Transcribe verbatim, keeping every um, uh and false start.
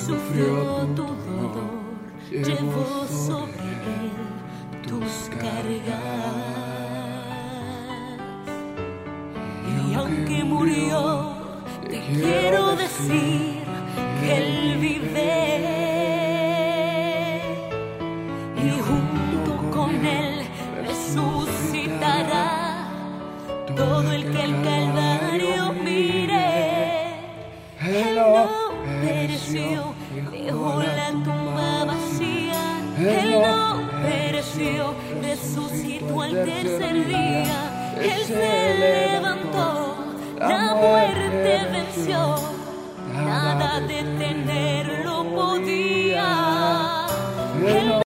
sufrió tu dolor, llevó sobre él tus cargas. Y aunque murió, te quiero decir que él vive. Y junto con él resucitará todo el que al Calvario mire. Él no pereció, dejó la tumba vacía. Él no pereció, resucitó al tercer día. Él se levantó, la muerte venció, nada detenerlo podía. Él